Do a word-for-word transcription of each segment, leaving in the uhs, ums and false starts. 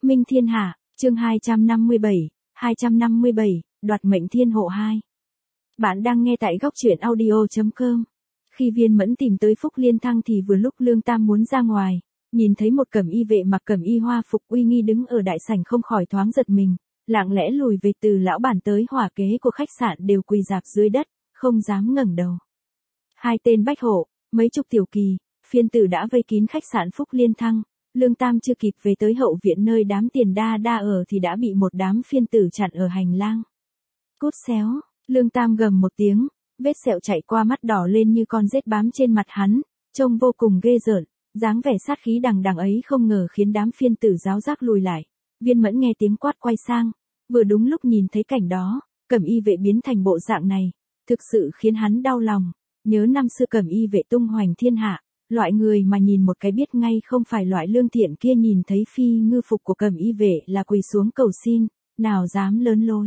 Minh thiên hạ, chương hai trăm năm mươi bảy, hai trăm năm mươi bảy, đoạt mệnh thiên hộ hai. Bạn đang nghe tại góc truyện audio chấm com. Khi Viên Mẫn tìm tới Phúc Liên Thăng thì vừa lúc Lương Tam muốn ra ngoài, nhìn thấy một cẩm y vệ mặc cẩm y hoa phục uy nghi đứng ở đại sảnh không khỏi thoáng giật mình, lặng lẽ lùi về. Từ lão bản tới hỏa kế của khách sạn đều quỳ rạp dưới đất, không dám ngẩng đầu. Hai tên bách hộ, mấy chục tiểu kỳ, phiên tử đã vây kín khách sạn Phúc Liên Thăng. Lương Tam chưa kịp về tới hậu viện nơi đám tiền đa đa ở thì đã bị một đám phiên tử chặn ở hành lang. Cút xéo, Lương Tam gầm một tiếng, vết sẹo chạy qua mắt đỏ lên như con rết bám trên mặt hắn, trông vô cùng ghê rợn, dáng vẻ sát khí đằng đằng ấy không ngờ khiến đám phiên tử giáo giác lùi lại. Viên Mẫn nghe tiếng quát quay sang, vừa đúng lúc nhìn thấy cảnh đó, cẩm y vệ biến thành bộ dạng này, thực sự khiến hắn đau lòng, nhớ năm xưa cẩm y vệ tung hoành thiên hạ. Loại người mà nhìn một cái biết ngay không phải loại lương thiện kia nhìn thấy phi ngư phục của cẩm y vệ là quỳ xuống cầu xin, nào dám lớn lối.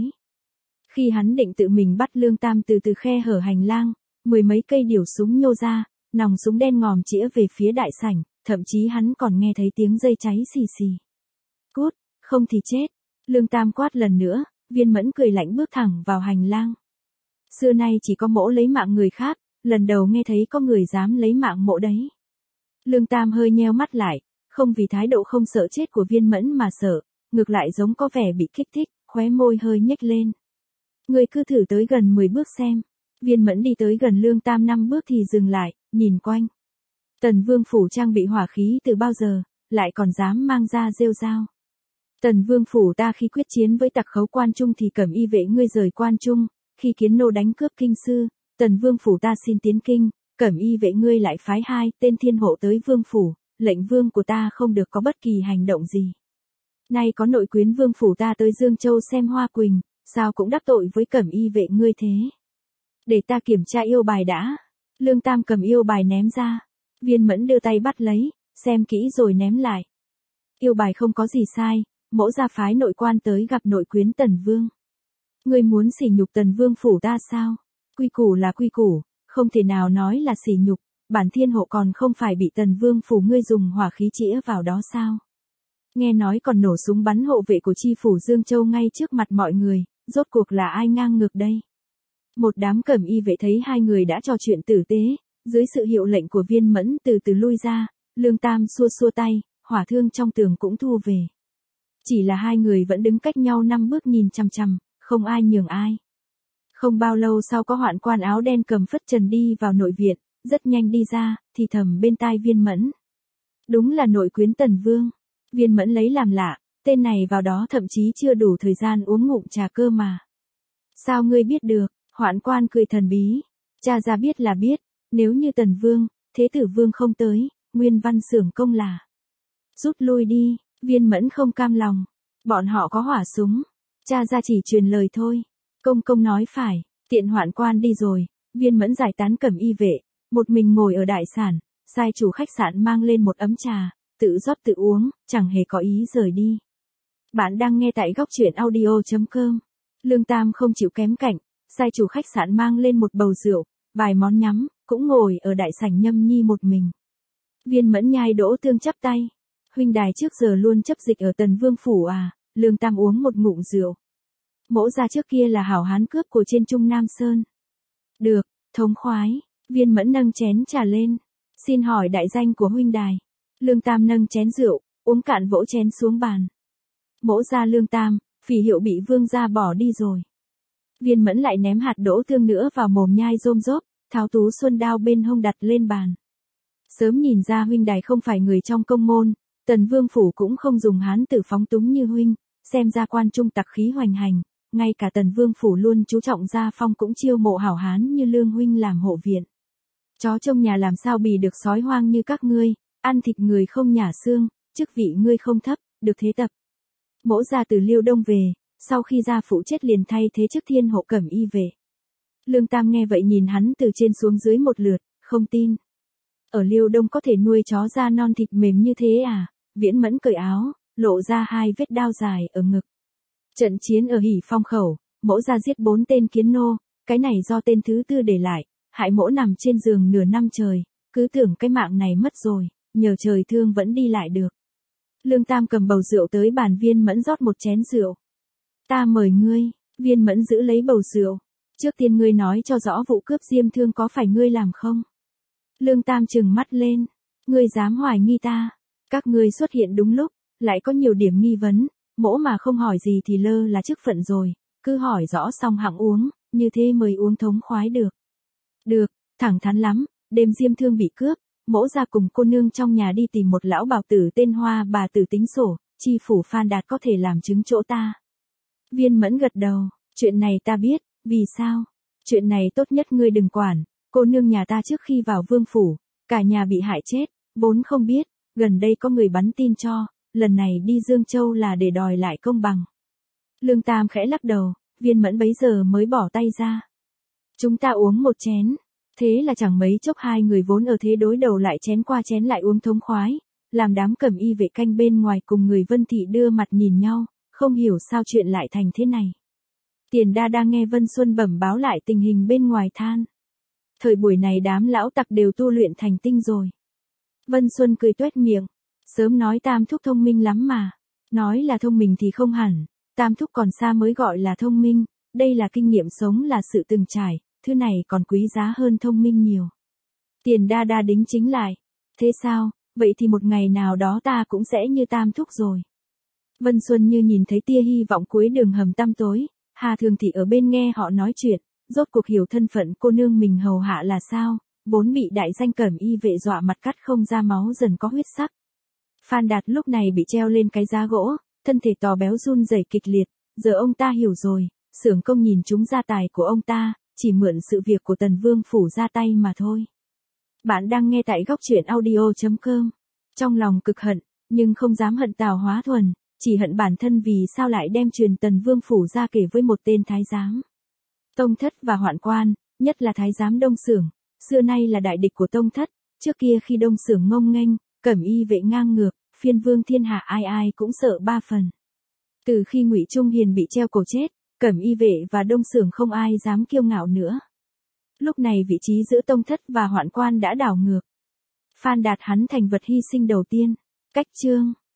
Khi hắn định tự mình bắt Lương Tam từ từ khe hở hành lang, mười mấy cây điểu súng nhô ra, nòng súng đen ngòm chĩa về phía đại sảnh, thậm chí hắn còn nghe thấy tiếng dây cháy xì xì. Cút, không thì chết. Lương Tam quát lần nữa, Viên Mẫn cười lạnh bước thẳng vào hành lang. Xưa nay chỉ có mỗ lấy mạng người khác, lần đầu nghe thấy có người dám lấy mạng mỗ đấy. Lương Tam hơi nheo mắt lại, không vì thái độ không sợ chết của Viên Mẫn mà sợ, ngược lại giống có vẻ bị kích thích, khóe môi hơi nhếch lên. Người cứ thử tới gần mười bước xem. Viên Mẫn đi tới gần Lương Tam năm bước thì dừng lại, nhìn quanh. Tần Vương phủ trang bị hỏa khí từ bao giờ, lại còn dám mang ra rêu rao. Tần Vương phủ ta khi quyết chiến với tặc khấu Quan Trung thì cẩm y vệ ngươi rời Quan Trung, khi Kiến Nô đánh cướp kinh sư, Tần Vương phủ ta xin tiến kinh, cẩm y vệ ngươi lại phái hai tên thiên hộ tới Vương phủ, lệnh Vương của ta không được có bất kỳ hành động gì. Nay có nội quyến Vương phủ ta tới Dương Châu xem hoa quỳnh, sao cũng đắc tội với cẩm y vệ ngươi thế. Để ta kiểm tra yêu bài đã. Lương Tam cầm yêu bài ném ra. Viên Mẫn đưa tay bắt lấy, xem kỹ rồi ném lại. Yêu bài không có gì sai, mỗ ra phái nội quan tới gặp nội quyến Tần Vương. Ngươi muốn sỉ nhục Tần Vương phủ ta sao? Quy củ là quy củ, không thể nào nói là sỉ nhục, bản thiên hộ còn không phải bị Tần Vương phủ ngươi dùng hỏa khí chĩa vào đó sao? Nghe nói còn nổ súng bắn hộ vệ của chi phủ Dương Châu ngay trước mặt mọi người, rốt cuộc là ai ngang ngược đây? Một đám cẩm y vệ thấy hai người đã trò chuyện tử tế, dưới sự hiệu lệnh của Viên Mẫn từ từ lui ra, Lương Tam xua xua tay, hỏa thương trong tường cũng thu về. Chỉ là hai người vẫn đứng cách nhau năm bước nhìn chằm chằm, không ai nhường ai. Không bao lâu sau có hoạn quan áo đen cầm phất trần đi vào nội viện, rất nhanh đi ra, thì thầm bên tai Viên Mẫn. Đúng là nội quyến Tần Vương. Viên Mẫn lấy làm lạ, tên này vào đó thậm chí chưa đủ thời gian uống ngụm trà cơ mà. Sao ngươi biết được? Hoạn quan cười thần bí. Cha ra biết là biết, nếu như Tần Vương, Thế Tử Vương không tới, nguyên văn xưởng công là. Rút lui đi, Viên Mẫn không cam lòng. Bọn họ có hỏa súng. Cha ra chỉ truyền lời thôi. Công công nói phải, tiện hoạn quan đi rồi, Viên Mẫn giải tán cẩm y vệ, một mình ngồi ở đại sảnh, sai chủ khách sạn mang lên một ấm trà, tự rót tự uống, chẳng hề có ý rời đi. Bạn đang nghe tại góc truyện audio chấm com. Lương Tam không chịu kém cạnh, sai chủ khách sạn mang lên một bầu rượu, vài món nhắm, cũng ngồi ở đại sảnh nhâm nhi một mình. Viên Mẫn nhai đỗ tương chắp tay. Huynh đài trước giờ luôn chấp dịch ở Tần Vương phủ à? Lương Tam uống một ngụm rượu. Mỗ ra trước kia là hảo hán cướp của trên Trung Nam Sơn. Được, thống khoái. Viên Mẫn nâng chén trà lên. Xin hỏi đại danh của huynh đài. Lương Tam nâng chén rượu, uống cạn vỗ chén xuống bàn. Mỗ ra Lương Tam, phỉ hiệu bị vương gia bỏ đi rồi. Viên Mẫn lại ném hạt đỗ tương nữa vào mồm nhai rôm rốp, tháo tú xuân đao bên hông đặt lên bàn. Sớm nhìn ra huynh đài không phải người trong công môn, Tần Vương phủ cũng không dùng hán tử phóng túng như huynh, xem ra Quan Trung tặc khí hoành hành, ngay cả Tần Vương phủ luôn chú trọng gia phong cũng chiêu mộ hảo hán như Lương huynh làm hộ viện. Chó trong nhà làm sao bì được sói hoang như các ngươi, ăn thịt người không nhả xương, chức vị ngươi không thấp, được thế tập. Mỗ ra từ Liêu Đông về, sau khi gia phụ chết liền thay thế chức thiên hộ cẩm y vệ. Lương Tam nghe vậy nhìn hắn từ trên xuống dưới một lượt, không tin. Ở Liêu Đông có thể nuôi chó da non thịt mềm như thế à? Viễn Mẫn cởi áo, lộ ra hai vết đao dài ở ngực. Trận chiến ở Hỉ Phong khẩu, mỗ ra giết bốn tên Kiến Nô, cái này do tên thứ tư để lại, hại mỗ nằm trên giường nửa năm trời, cứ tưởng cái mạng này mất rồi, nhờ trời thương vẫn đi lại được. Lương Tam cầm bầu rượu tới bàn Viên Mẫn rót một chén rượu. Ta mời ngươi. Viên Mẫn giữ lấy bầu rượu. Trước tiên ngươi nói cho rõ vụ cướp Diêm Thương có phải ngươi làm không? Lương Tam trừng mắt lên. Ngươi dám hoài nghi ta. Các ngươi xuất hiện đúng lúc, lại có nhiều điểm nghi vấn, mỗ mà không hỏi gì thì lơ là chức phận rồi, cứ hỏi rõ xong hẵng uống, như thế mới uống thống khoái được. Được, thẳng thắn lắm, đêm Diêm Thương bị cướp, mỗ ra cùng cô nương trong nhà đi tìm một lão bào tử tên Hoa bà tử tính sổ, chi phủ Phan Đạt có thể làm chứng chỗ ta. Viên Mẫn gật đầu, chuyện này ta biết, vì sao? Chuyện này tốt nhất ngươi đừng quản, cô nương nhà ta trước khi vào vương phủ, cả nhà bị hại chết, vốn không biết, gần đây có người bắn tin cho, lần này đi Dương Châu là để đòi lại công bằng. Lương Tam khẽ lắc đầu, Viên Mẫn bấy giờ mới bỏ tay ra. Chúng ta uống một chén. Thế là chẳng mấy chốc hai người vốn ở thế đối đầu lại chén qua chén lại uống thống khoái, làm đám cẩm y vệ canh bên ngoài cùng người Vân Thị đưa mặt nhìn nhau, không hiểu sao chuyện lại thành thế này. Tiền Đa đang nghe Vân Xuân bẩm báo lại tình hình bên ngoài than. Thời buổi này đám lão tặc đều tu luyện thành tinh rồi. Vân Xuân cười tuét miệng, sớm nói Tam Thúc thông minh lắm mà. Nói là thông minh thì không hẳn, Tam Thúc còn xa mới gọi là thông minh, đây là kinh nghiệm sống là sự từng trải, thứ này còn quý giá hơn thông minh nhiều. Tiền Đa Đa đính chính lại, thế sao, vậy thì một ngày nào đó ta cũng sẽ như Tam Thúc rồi. Vân Xuân như nhìn thấy tia hy vọng cuối đường hầm tăm tối, Hà Thường Thị ở bên nghe họ nói chuyện, rốt cuộc hiểu thân phận cô nương mình hầu hạ là sao, vốn bị đại danh cẩm y vệ dọa mặt cắt không ra máu dần có huyết sắc. Phan Đạt lúc này bị treo lên cái giá gỗ, thân thể to béo run rẩy kịch liệt, giờ ông ta hiểu rồi, xưởng công nhìn trúng gia tài của ông ta, chỉ mượn sự việc của Tần Vương phủ ra tay mà thôi. Bạn đang nghe tại góc truyện audio chấm com. Trong lòng cực hận, nhưng không dám hận Tào Hóa Thuần, chỉ hận bản thân vì sao lại đem truyền Tần Vương phủ ra kể với một tên thái giám. Tông Thất và Hoạn Quan, nhất là thái giám Đông Xưởng, xưa nay là đại địch của Tông Thất, trước kia khi Đông Xưởng ngông nghênh, cẩm y vệ ngang ngược, phiên vương thiên hạ ai ai cũng sợ ba phần. Từ khi Ngụy Trung Hiền bị treo cổ chết, cẩm y vệ và Đông Xưởng không ai dám kiêu ngạo nữa. Lúc này vị trí giữa Tông Thất và Hoạn Quan đã đảo ngược. Phan Đạt hắn thành vật hy sinh đầu tiên. Cách chương